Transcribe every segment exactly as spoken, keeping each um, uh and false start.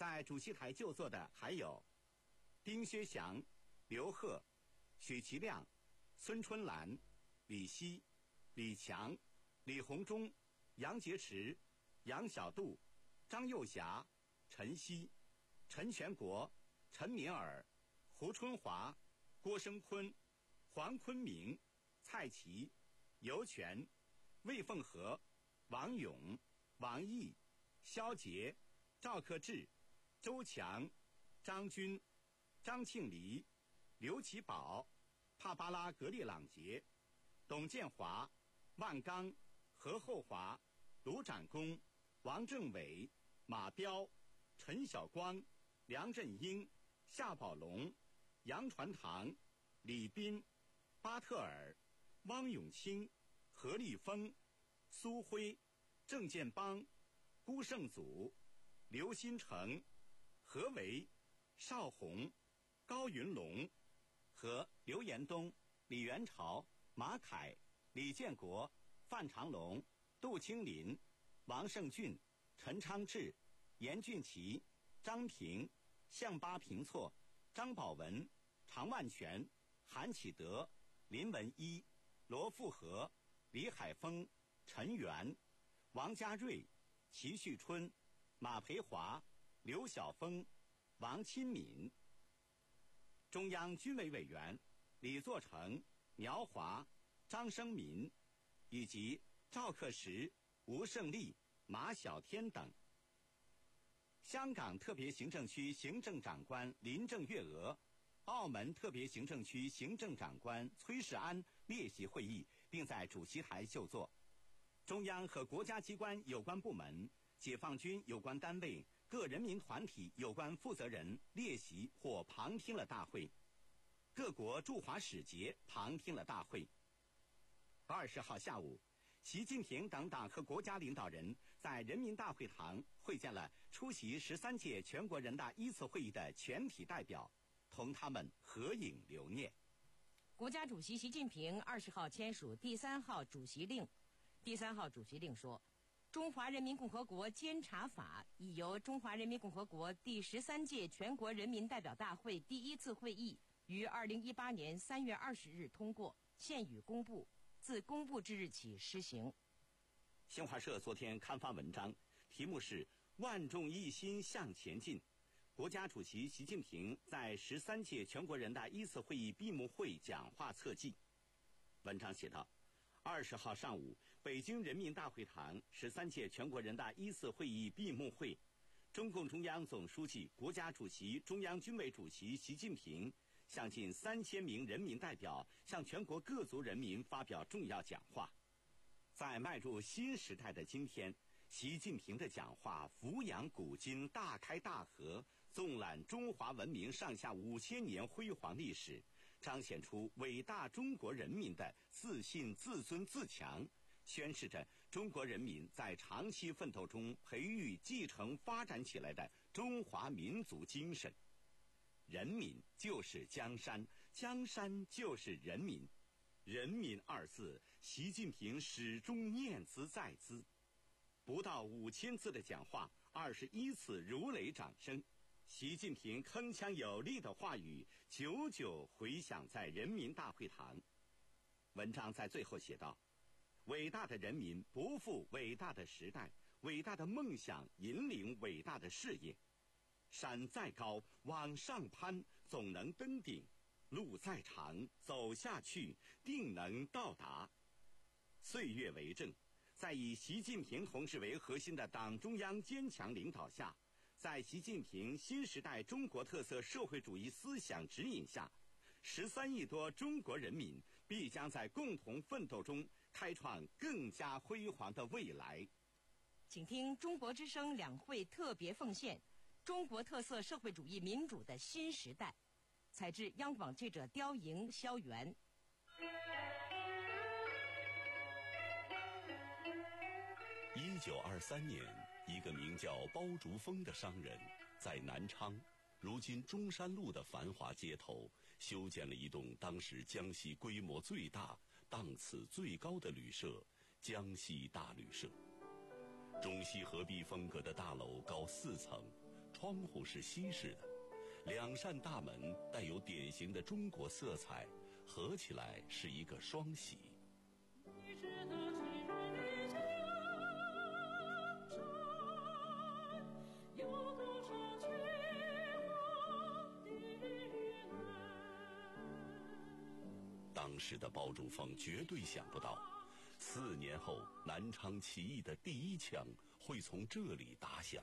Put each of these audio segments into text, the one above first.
在主席台就座的还有丁薛祥、刘贺、许其亮、孙春兰、李希、李强、李鸿忠、杨洁篪、杨小杜、张幼霞、陈希、陈全国、陈敏尔、胡春华、郭声琨、黄坤明、蔡奇、尤权、魏凤和、王勇、王毅、肖捷、赵克志、周强、张军、张庆黎、刘奇宝、帕巴拉格列朗杰、董建华、万刚、何厚华、卢展公、王政伟、马彪、陈晓光、梁振英、夏宝龙、杨传堂、李斌、巴特尔、汪永清、何立峰、苏辉、郑建邦、辜胜祖、刘新成、何为、邵宏、高云龙和刘延东、李元朝、马凯、李建国、范长龙、杜清林、王胜俊、陈昌志、严俊奇、张平、向巴平措、张宝文、常万全、韩启德、林文一、罗富和、李海峰、陈元、王家瑞、齐旭春、马培华、刘晓峰、王钦敏。中央军委委员李作成、苗华、张生民以及赵克时、吴胜利、马晓天等。香港特别行政区行政长官林郑月娥、澳门特别行政区行政长官崔世安列席会议，并在主席台就座。中央和国家机关有关部门、解放军有关单位、各人民团体有关负责人列席或旁听了大会，各国驻华使节旁听了大会。二十号下午，习近平等党和国家领导人在人民大会堂会见了出席十三届全国人大一次会议的全体代表，同他们合影留念。 国家主席习近平二十号签署第三号主席令。第三号主席令说，中华人民共和国监察法已由中华人民共和国第十三届全国人民代表大会第一次会议于二零一八年三月二十日通过，现予公布，自公布之日起施行。 新华社昨天刊发文章，题目是万众一心向前进。国家主席习近平在十三届全国人大一次会议闭幕会讲话侧记。文章写道，二十号上午，北京人民大会堂十三届全国人大一次会议闭幕会，中共中央总书记、国家主席、中央军委主席习近平向近三千名人民代表向全国各族人民发表重要讲话。在迈入新时代的今天，习近平的讲话俯仰古今，大开大合，纵览中华文明上下五千年辉煌历史，彰显出伟大中国人民的自信、自尊、自强，宣示着中国人民在长期奋斗中培育、继承、发展起来的中华民族精神。人民就是江山，江山就是人民。人民二字，习近平始终念兹在兹。不到五千字的讲话，二十一次如雷掌声，习近平铿锵有力的话语久久回响在人民大会堂。文章在最后写道，伟大的人民不负伟大的时代，伟大的梦想引领伟大的事业。山再高往上攀，总能登顶；路再长走下去，定能到达。岁月为证，在以习近平同志为核心的党中央坚强领导下，在习近平新时代中国特色社会主义思想指引下，十三亿多中国人民必将在共同奋斗中开创更加辉煌的未来。 请听中国之声两会特别奉献，中国特色社会主义民主的新时代。采自央广记者刁莹、肖元。 一九二三年，一个名叫包竹峰的商人在南昌，如今中山路的繁华街头，修建了一栋当时江西规模最大、档次最高的旅社——江西大旅社。中西合璧风格的大楼高四层， 窗户是西式的，两扇大门带有典型的中国色彩，合起来是一个双喜。当时的包竹峰绝对想不到，四年后南昌起义的第一枪会从这里打响。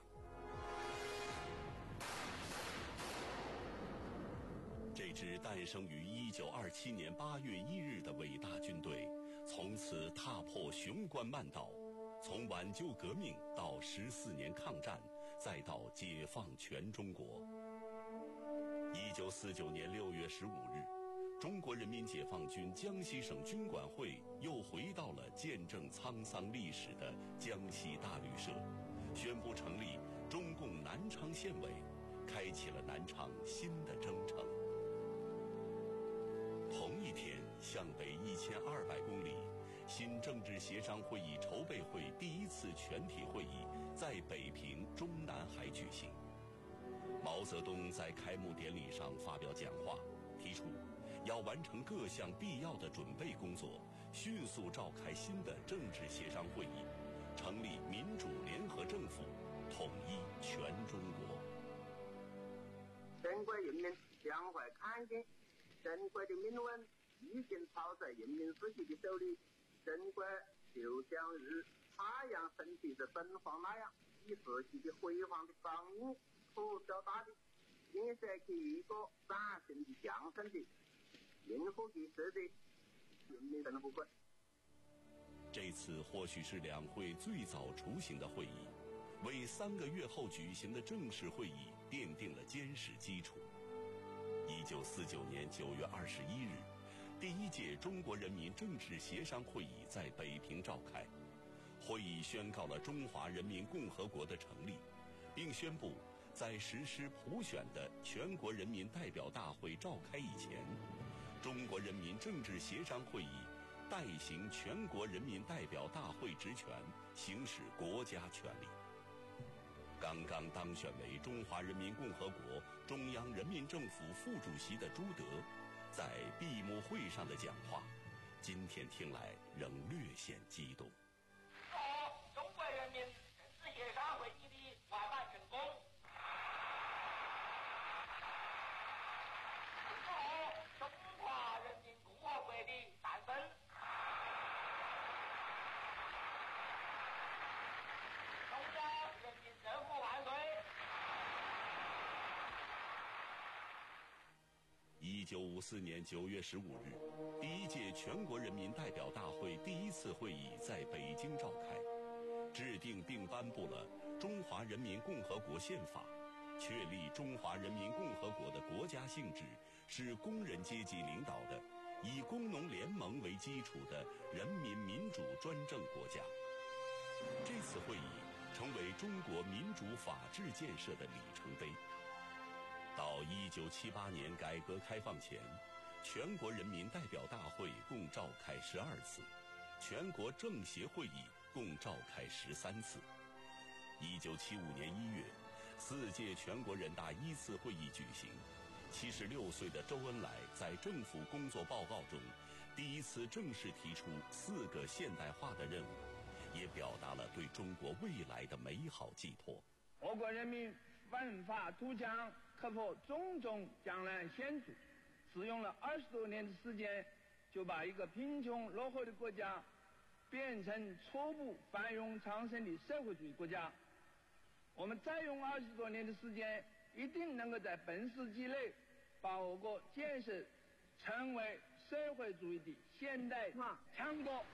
这支诞生于一九二七年八月一日的伟大军队，从此踏破雄关漫道，从挽救革命到十四年抗战，再到解放全中国。一九四九年六月十五日，中国人民解放军江西省军管会又回到了见证沧桑历史的江西大旅社，宣布成立中共南昌县委，开启了南昌新的征程。同一天，向北一千二百公里，新政治协商会议筹备会第一次全体会议在北平中南海举行。毛泽东在开幕典礼上发表讲话，提出要完成各项必要的准备工作，迅速召开新的政治协商会议，成立民主联合政府，统一全中国。 中国人民将会看见中国的命运已经操在人民自己的手里，中国就像如太阳升起的东方那样，以自己的辉煌的光明普照大地，映射起一个崭新的、强盛的、幸福的时代。人民生活观。 这次或许是两会最早雏形的会议，为三个月后举行的正式会议奠定了坚实基础。一九四九年九月二十一日，第一届中国人民政治协商会议在北平召开。会议宣告了中华人民共和国的成立，并宣布在实施普选的全国人民代表大会召开以前，中国人民政治协商会议代行全国人民代表大会职权，行使国家权力。刚刚当选为中华人民共和国中央人民政府副主席的朱德，在闭幕会上的讲话，今天听来仍略显激动。 祝中国人民政治协商会议的完满成功，祝中华人民共和国的诞生。中央人民政府万岁！ 一九五四年九月十五日，第一届全国人民代表大会第一次会议在北京召开，制定并颁布了《中华人民共和国宪法》，确立中华人民共和国的国家性质是工人阶级领导的，以工农联盟为基础的人民民主专政国家。这次会议成为中国民主法治建设的里程碑。到一九七八年改革开放前，全国人民代表大会共召开十二次，全国政协会议共召开十三次。一九七五年一月，四届全国人大一次会议举行。七十六岁的周恩来在政府工作报告中，第一次正式提出四个现代化的任务，也表达了对中国未来的美好寄托。 我国人民奋发图强，克服种种艰难险阻，使用了二十多年的时间，就把一个贫穷落后的国家变成初步繁荣昌盛的社会主义国家。我们再用二十多年的时间，一定能够在本世纪内把我国建设成为社会主义的现代化强国。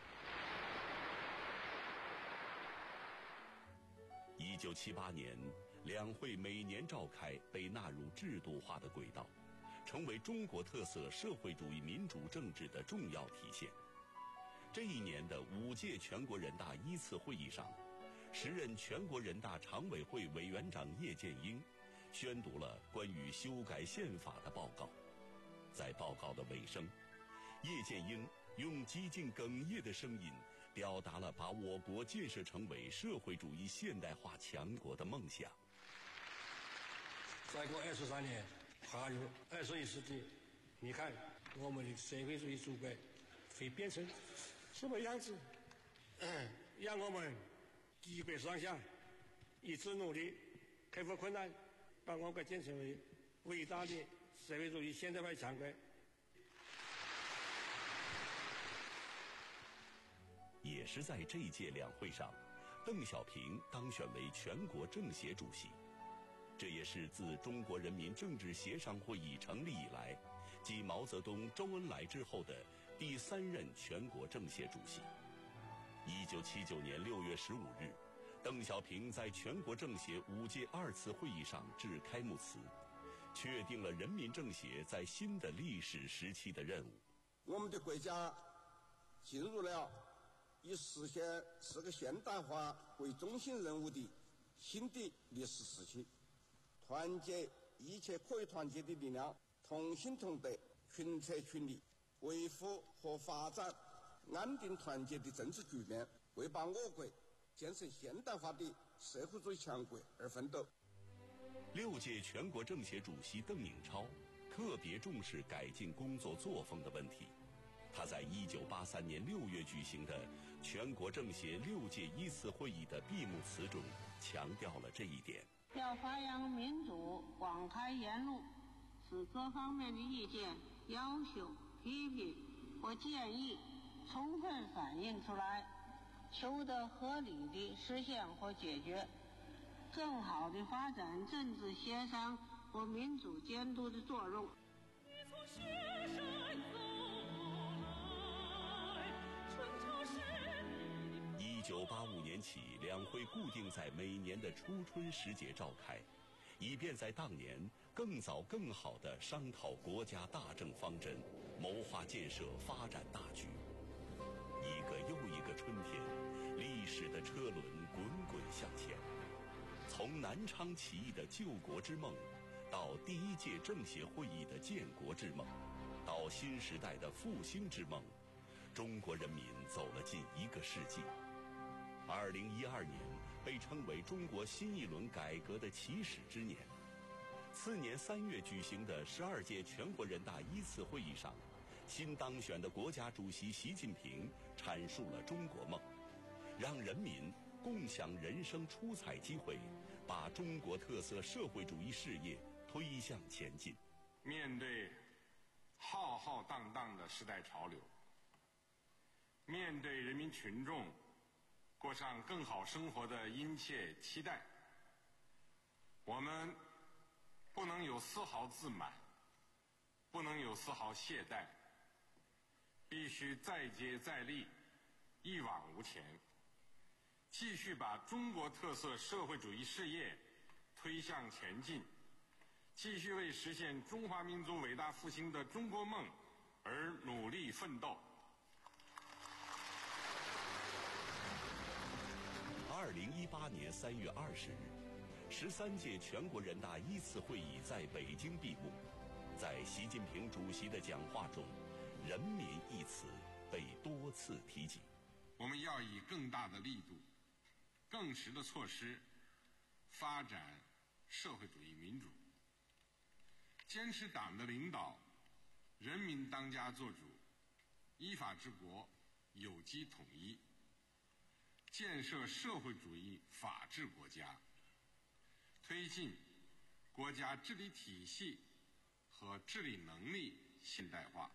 一九七八年，两会每年召开，被纳入制度化的轨道，成为中国特色社会主义民主政治的重要体现。这一年的五届全国人大一次会议上，时任全国人大常委会委员长叶剑英宣读了关于修改宪法的报告。在报告的尾声，叶剑英用几近哽咽的声音表达了把我国建设成为社会主义现代化强国的梦想。 再过二十三年，踏入二十一世纪，你看我们的社会主义祖国会变成什么样子？嗯，让我们基本上下一致努力，克服困难，把我国建成为伟大的社会主义现代化强国。 也是在这届两会上，邓小平当选为全国政协主席，这也是自中国人民政治协商会议成立以来，继毛泽东、周恩来之后的第三任全国政协主席。一九七九年六月十五日，邓小平在全国政协五届二次会议上致开幕词，确定了人民政协在新的历史时期的任务。 我们的国家进入了以实现四个现代化为中心任务的新的历史时期，团结一切可以团结的力量，同心同德，群策群力，维护和发展安定团结的政治局面，为把我国建成现代化的社会主义强国而奋斗。 六届全国政协主席邓颖超特别重视改进工作作风的问题。他在一九八三年六月举行的全国政协六届一次会议的闭幕词中强调了这一点。 要发扬民主，广开言路，使各方面的意见、要求、批评或建议充分反映出来，求得合理的实现或解决，更好地发展政治协商和民主监督的作用。 一九八五年起，两会固定在每年的初春时节召开，以便在当年更早更好地商讨国家大政方针，谋划建设发展大局。一个又一个春天，历史的车轮滚滚向前。从南昌起义的救国之梦，到第一届政协会议的建国之梦，到新时代的复兴之梦，中国人民走了近一个世纪。二零一二年被称为中国新一轮改革的起始之年。次年三月举行的十二届全国人大一次会议上，新当选的国家主席习近平阐述了中国梦，让人民共享人生出彩机会，把中国特色社会主义事业推向前进。 面对浩浩荡荡的时代潮流，面对人民群众过上更好生活的殷切期待，我们不能有丝毫自满，不能有丝毫懈怠，必须再接再厉，一往无前，继续把中国特色社会主义事业推向前进，继续为实现中华民族伟大复兴的中国梦而努力奋斗。 二零一八年三月二十日，十三届全国人大一次会议在北京闭幕。在习近平主席的讲话中，人民一词被多次提及。 我们要以更大的力度、更实的措施发展社会主义民主，坚持党的领导，人民当家作主，依法治国，有机统一，建设社会主义法治国家，推进国家治理体系和治理能力现代化，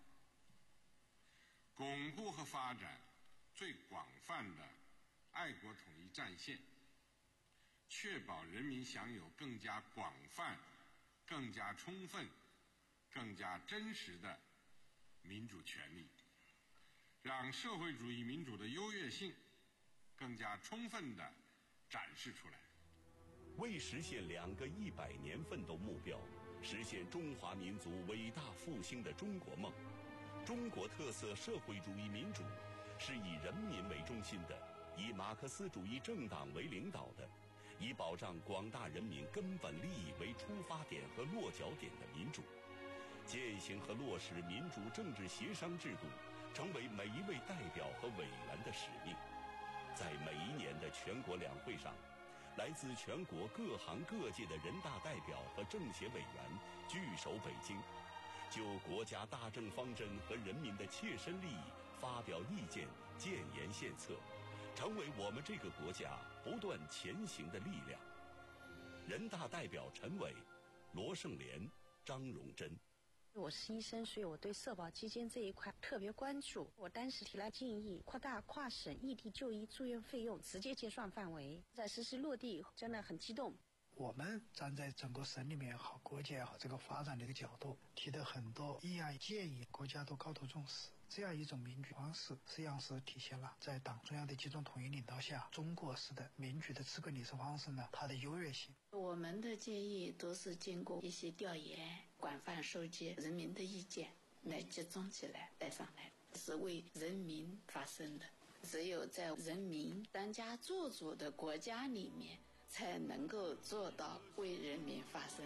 巩固和发展最广泛的爱国统一战线，确保人民享有更加广泛、更加充分、更加真实的民主权利，让社会主义民主的优越性更加充分地展示出来。 为实现两个一百年奋斗目标，实现中华民族伟大复兴的中国梦，中国特色社会主义民主是以人民为中心的，以马克思主义政党为领导的，以保障广大人民根本利益为出发点和落脚点的民主。践行和落实民主政治协商制度，成为每一位代表和委员的使命。在每一年的全国两会上， 来自全国各行各界的人大代表和政协委员聚首北京，就国家大政方针和人民的切身利益发表意见、建言献策，成为我们这个国家不断前行的力量。人大代表陈伟、罗胜莲、张荣臻。 我是医生，所以我对社保基金这一块特别关注。我当时提了建议，扩大跨省异地就医住院费用直接结算范围。在实施落地以后，真的很激动。 我们站在整个省里面也好，国家也好，这个发展的一个角度，提的很多议案建议，国家都高度重视。这样一种民主方式，实际上是体现了在党中央的集中统一领导下，中国式的民主的治国理事方式呢，它的优越性。 我们的建议都是经过一些调研，广泛收集人民的意见，来集中起来带上来，是为人民发声的。只有在人民当家作主的国家里面，才能够做到为人民发声。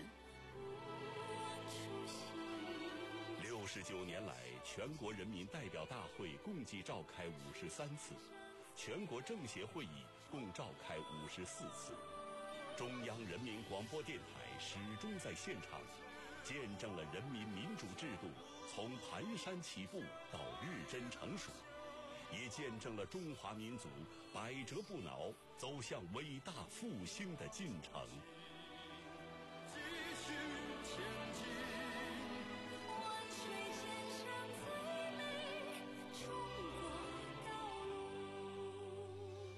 六十九年来，全国人民代表大会共计召开五十三次，全国政协会议共召开五十四次。中央人民广播电台始终在现场，见证了人民民主制度从蹒跚起步到日臻成熟，也见证了中华民族百折不挠走向伟大复兴的进程。 继续前进，万水千山最美中国道路。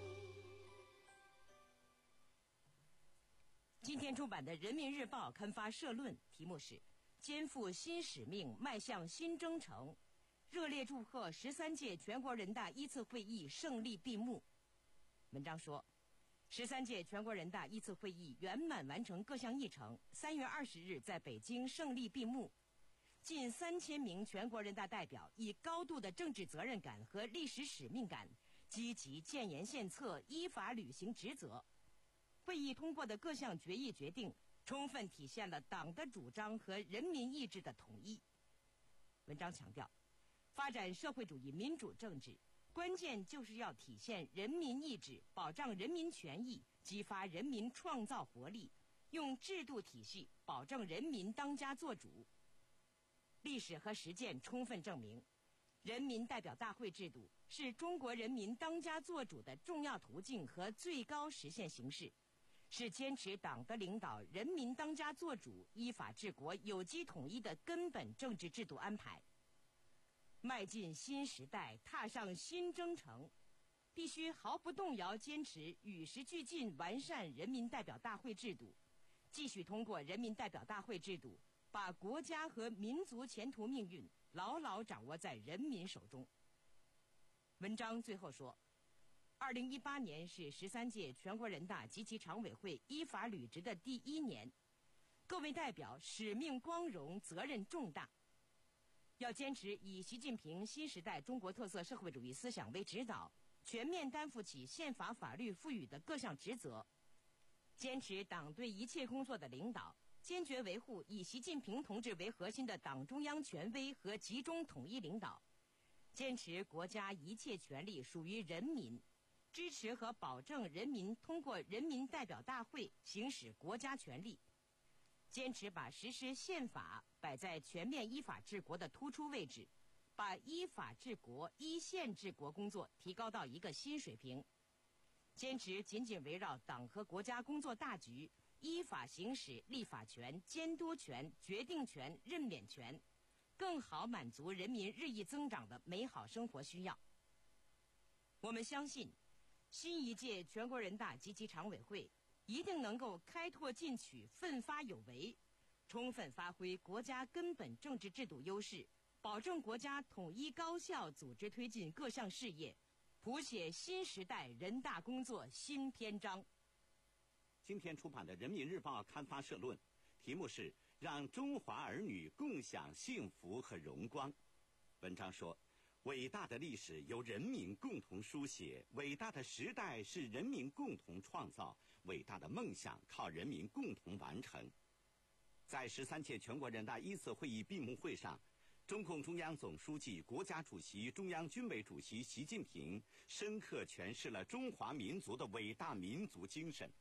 今天出版的《人民日报》刊发社论，题目是“肩负新使命，迈向新征程”。热烈祝贺十三届全国人大一次会议胜利闭幕。文章说，十三届全国人大一次会议圆满完成各项议程，三月二十日在北京胜利闭幕。近三千名全国人大代表以高度的政治责任感和历史使命感，积极建言献策，依法履行职责。会议通过的各项决议决定，充分体现了党的主张和人民意志的统一。文章强调，发展社会主义民主政治，关键就是要体现人民意志，保障人民权益，激发人民创造活力，用制度体系保证人民当家作主。历史和实践充分证明，人民代表大会制度是中国人民当家作主的重要途径和最高实现形式，是坚持党的领导、人民当家作主、依法治国、有机统一的根本政治制度安排。迈进新时代，踏上新征程，必须毫不动摇坚持与时俱进，完善人民代表大会制度，继续通过人民代表大会制度，把国家和民族前途命运牢牢掌握在人民手中。文章最后说，二零一八年是十三届全国人大及其常委会依法履职的第一年，各位代表使命光荣，责任重大。要坚持以习近平新时代中国特色社会主义思想为指导，全面担负起宪法法律赋予的各项职责，坚持党对一切工作的领导，坚决维护以习近平同志为核心的党中央权威和集中统一领导，坚持国家一切权力属于人民，支持和保证人民通过人民代表大会行使国家权力，坚持把实施宪法摆在全面依法治国的突出位置，把依法治国、依宪治国工作提高到一个新水平，坚持紧紧围绕党和国家工作大局，依法行使立法权、监督权、决定权、任免权，更好满足人民日益增长的美好生活需要。我们相信，新一届全国人大及其常委会一定能够开拓进取，奋发有为，充分发挥国家根本政治制度优势，保证国家统一高效组织推进各项事业，谱写新时代人大工作新篇章。 今天出版的《人民日报》刊发社论，题目是“让中华儿女共享幸福和荣光”。文章说，伟大的历史由人民共同书写，伟大的时代是人民共同创造，伟大的梦想靠人民共同完成。在十三届全国人大一次会议闭幕会上，中共中央总书记、国家主席、中央军委主席习近平深刻诠释了中华民族的伟大民族精神，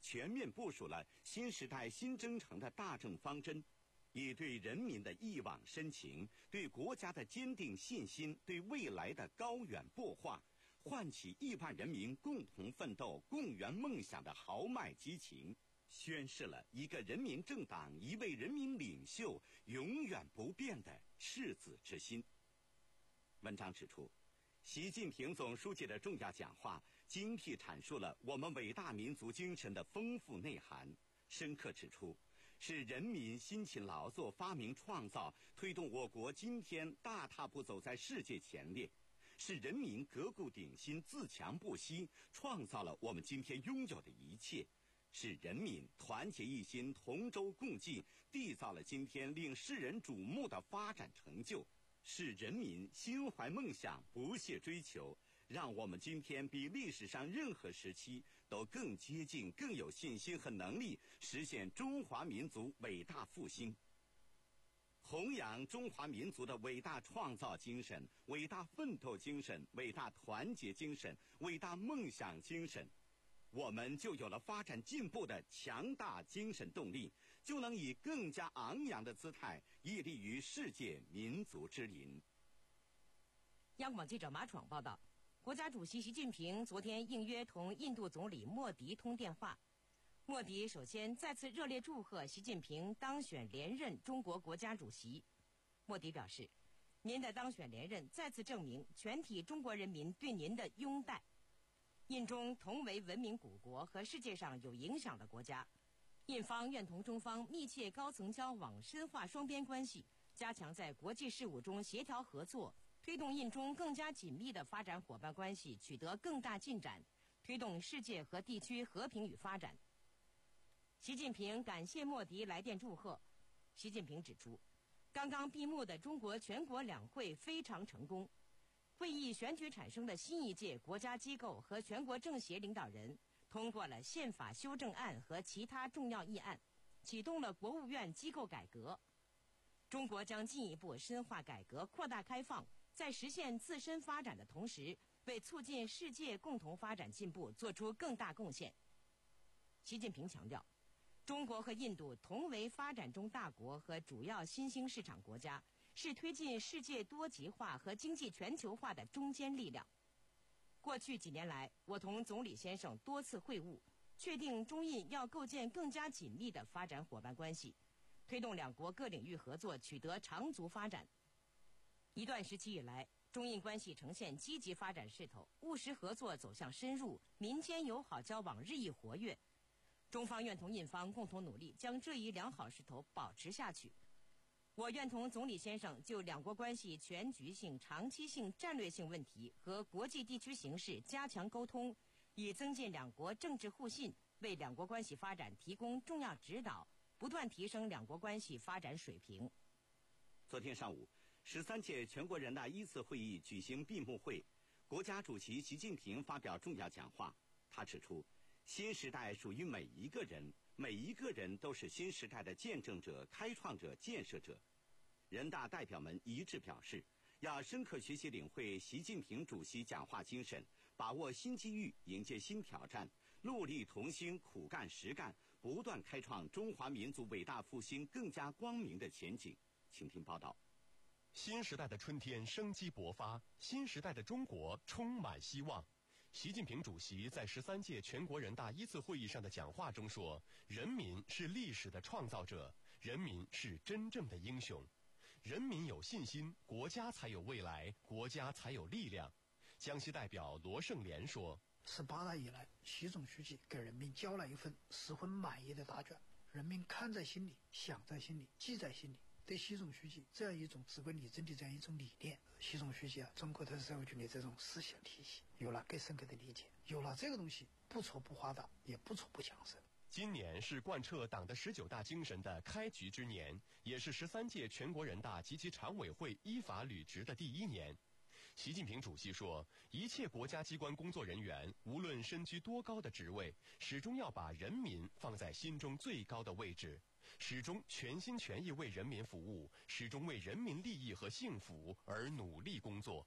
全面部署了新时代新征程的大政方针，以对人民的一往深情、对国家的坚定信心、对未来的高远擘画，唤起亿万人民共同奋斗、共圆梦想的豪迈激情，宣示了一个人民政党、一位人民领袖永远不变的赤子之心。文章指出，习近平总书记的重要讲话精辟阐述了我们伟大民族精神的丰富内涵，深刻指出，是人民辛勤劳作、发明创造，推动我国今天大踏步走在世界前列；是人民革故鼎新、自强不息，创造了我们今天拥有的一切；是人民团结一心、同舟共济，缔造了今天令世人瞩目的发展成就；是人民心怀梦想、不懈追求，让我们今天比历史上任何时期都更接近、更有信心和能力实现中华民族伟大复兴。弘扬中华民族的伟大创造精神、伟大奋斗精神、伟大团结精神、伟大梦想精神，我们就有了发展进步的强大精神动力，就能以更加昂扬的姿态屹立于世界民族之林。 央广记者马闯报道，国家主席习近平昨天应约同印度总理莫迪通电话。莫迪首先再次热烈祝贺习近平当选连任中国国家主席。莫迪表示，您的当选连任再次证明全体中国人民对您的拥戴。印中同为文明古国和世界上有影响的国家，印方愿同中方密切高层交往，深化双边关系，加强在国际事务中协调合作，推动印中更加紧密的发展伙伴关系取得更大进展，推动世界和地区和平与发展。习近平感谢莫迪来电祝贺。习近平指出，刚刚闭幕的中国全国两会非常成功，会议选举产生的新一届国家机构和全国政协领导人通过了宪法修正案和其他重要议案，启动了国务院机构改革。中国将进一步深化改革、扩大开放，在实现自身发展的同时，为促进世界共同发展进步做出更大贡献。习近平强调，中国和印度同为发展中大国和主要新兴市场国家，是推进世界多极化和经济全球化的中坚力量。过去几年来，我同总理先生多次会晤，确定中印要构建更加紧密的发展伙伴关系，推动两国各领域合作取得长足发展。一段时期以来，中印关系呈现积极发展势头，务实合作走向深入，民间友好交往日益活跃。中方愿同印方共同努力，将这一良好势头保持下去。我愿同总理先生就两国关系全局性、长期性、战略性问题和国际地区形势加强沟通，以增进两国政治互信，为两国关系发展提供重要指导，不断提升两国关系发展水平。 昨天上午，十三届全国人大一次会议举行闭幕会，国家主席习近平发表重要讲话。他指出，新时代属于每一个人，每一个人都是新时代的见证者、开创者、建设者。人大代表们一致表示，要深刻学习领会习近平主席讲话精神，把握新机遇，迎接新挑战，戮力同心，苦干实干，不断开创中华民族伟大复兴更加光明的前景。请听报道。 新时代的春天生机勃发，新时代的中国充满希望。习近平主席在十三届全国人大一次会议上的讲话中说，人民是历史的创造者，人民是真正的英雄。人民有信心，国家才有未来，国家才有力量。江西代表罗胜莲说， 十八大以来，习总书记给人民交了一份十分满意的答卷，人民看在心里，想在心里，记在心里。对习总书记这样一种直观理政的这样一种理念，习总书记啊，中国特色社会主义这种思想体系有了更深刻的理解，有了这个东西，不挫不滑的，也不挫不强盛。 今年是贯彻党的十九大精神的开局之年，也是十三届全国人大及其常委会依法履职的第一年。习近平主席说，一切国家机关工作人员，无论身居多高的职位，始终要把人民放在心中最高的位置，始终全心全意为人民服务，始终为人民利益和幸福而努力工作。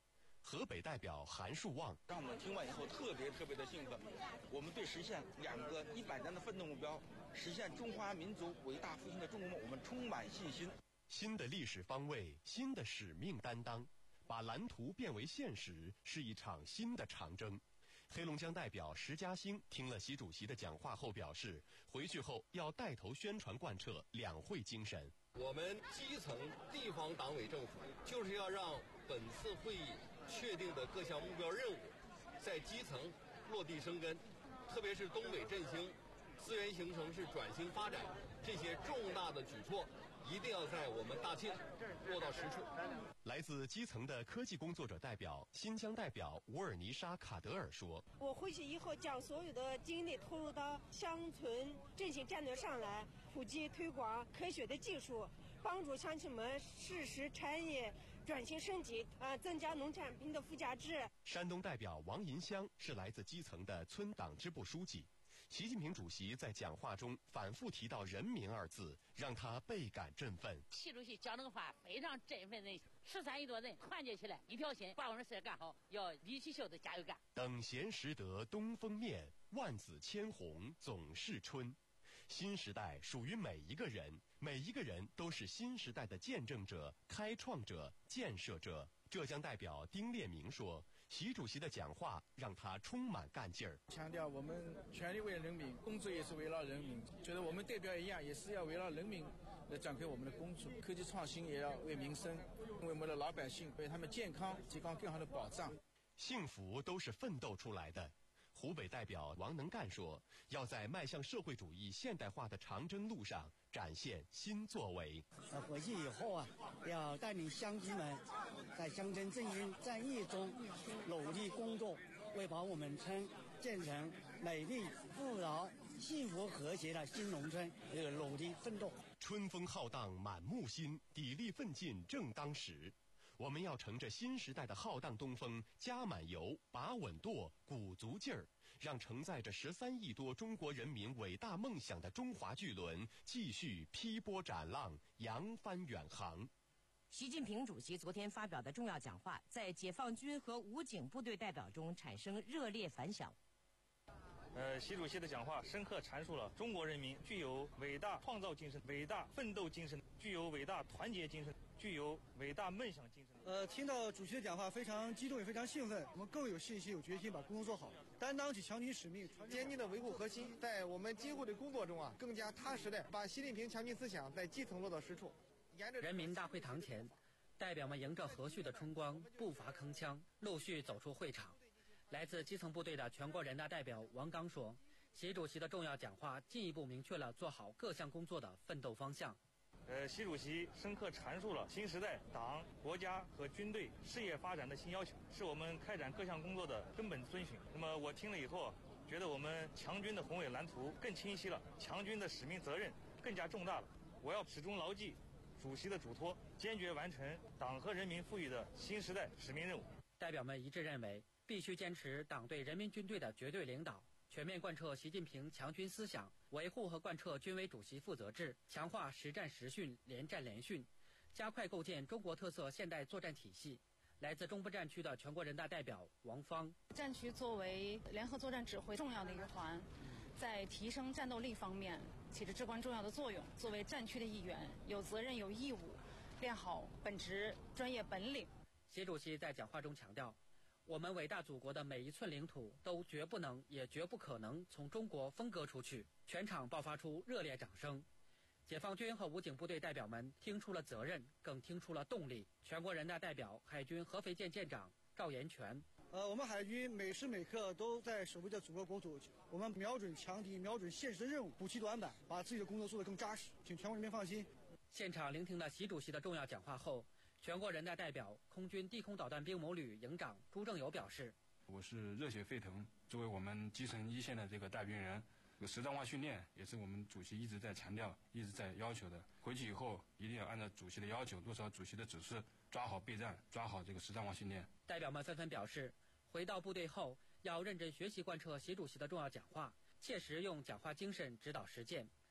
河北代表韩树旺， 让我们听完以后特别特别的兴奋。我们对实现两个一百年的奋斗目标，实现中华民族伟大复兴的中国梦，我们充满信心。 新的历史方位，新的使命担当，把蓝图变为现实，是一场新的长征。黑龙江代表石嘉兴听了习主席的讲话后表示，回去后要带头宣传贯彻两会精神。 我们基层地方党委政府就是要让本次会议确定的各项目标任务在基层落地生根，特别是东北振兴、资源形成是转型发展这些重大的举措，一定要在我们大庆落到实处。 来自基层的科技工作者代表新疆代表乌尔尼沙卡德尔说：“ 我回去以后将所有的精力投入到乡村振兴战略上来，普及推广科学的技术，帮助乡亲们实施产业转型升级，啊，增加农产品的附加值。” 山东代表王银香是来自基层的村党支部书记。习近平主席在讲话中反复提到“人民”二字，让他倍感振奋。 习主席讲这个话非常振奋人心，十三亿多人团结起来，一条心，把我们事干好，要一起袖子加油干。 等闲识得东风面，万紫千红总是春。新时代属于每一个人，每一个人都是新时代的见证者、开创者、建设者。浙江代表丁烈明说，习主席的讲话让他充满干劲儿， 强调我们全力为人民，工作也是围绕人民，觉得我们代表一样，也是要围绕人民来展开我们的工作。科技创新也要为民生，为我们的老百姓，为他们健康提供更好的保障。 幸福都是奋斗出来的。湖北代表王能干说，要在迈向社会主义现代化的长征路上展现新作为。 呃，回去以后啊，要带领乡亲们在乡村振兴战役中努力工作，为把我们村建成美丽、富饶、幸福、和谐的新农村呃努力奋斗。 春风浩荡满目心，砥砺奋进正当时。我们要乘着新时代的浩荡东风，加满油，把稳舵，鼓足劲儿，让承载着十三亿多中国人民伟大梦想的中华巨轮继续劈波斩浪，扬帆远航。 习近平主席昨天发表的重要讲话，在解放军和武警部队代表中产生热烈反响。 呃，习主席的讲话深刻阐述了中国人民具有伟大创造精神、伟大奋斗精神、具有伟大团结精神、具有伟大梦想精神。 呃，听到主席的讲话非常激动，也非常兴奋，我们更有信心、有决心把工作做好，担当起强军使命， 坚定的维护核心，在我们今后的工作中啊，更加踏实的把习近平强军思想在基层落到实处。 人民大会堂前，代表们迎着和煦的春光，步伐铿锵，陆续走出会场。来自基层部队的全国人大代表王刚说，习主席的重要讲话进一步明确了做好各项工作的奋斗方向。 呃，习主席深刻阐述了新时代党、国家和军队事业发展的新要求，是我们开展各项工作的根本遵循。那么我听了以后，觉得我们强军的宏伟蓝图更清晰了，强军的使命责任更加重大了。我要始终牢记主席的嘱托，坚决完成党和人民赋予的新时代使命任务。 代表们一致认为，必须坚持党对人民军队的绝对领导，全面贯彻习近平强军思想，维护和贯彻军委主席负责制，强化实战实训、联战联训，加快构建中国特色现代作战体系。来自中部战区的全国人大代表王芳， 战区作为联合作战指挥重要的一环，在提升战斗力方面起着至关重要的作用。作为战区的一员，有责任有义务练好本职专业本领。 习主席在讲话中强调，我们伟大祖国的每一寸领土都绝不能也绝不可能从中国分割出去。全场爆发出热烈掌声。解放军和武警部队代表们听出了责任，更听出了动力。全国人大代表海军合肥舰舰长赵延全， 呃，我们海军每时每刻都在守卫着祖国国土，我们瞄准强敌，瞄准现实的任务，补齐短板，把自己的工作做得更扎实，请全国人民放心。 现场聆听了习主席的重要讲话后，全国人大代表空军地空导弹兵某旅营长朱正友表示， 我是热血沸腾，作为我们基层一线的这个带兵人，这个实战化训练也是我们主席一直在强调、一直在要求的。回去以后一定要按照主席的要求，落实主席的指示，抓好备战，抓好这个实战化训练。 代表们纷纷表示，回到部队后要认真学习贯彻习主席的重要讲话，切实用讲话精神指导实践，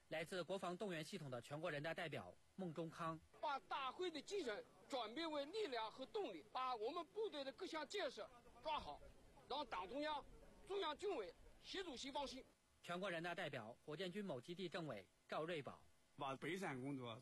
来自国防动员系统的全国人大代表孟中康， 把大会的精神转变为力量和动力，把我们部队的各项建设抓好，让党中央、中央军委、习主席放心。 全国人大代表火箭军某基地政委赵瑞宝， 把备战工作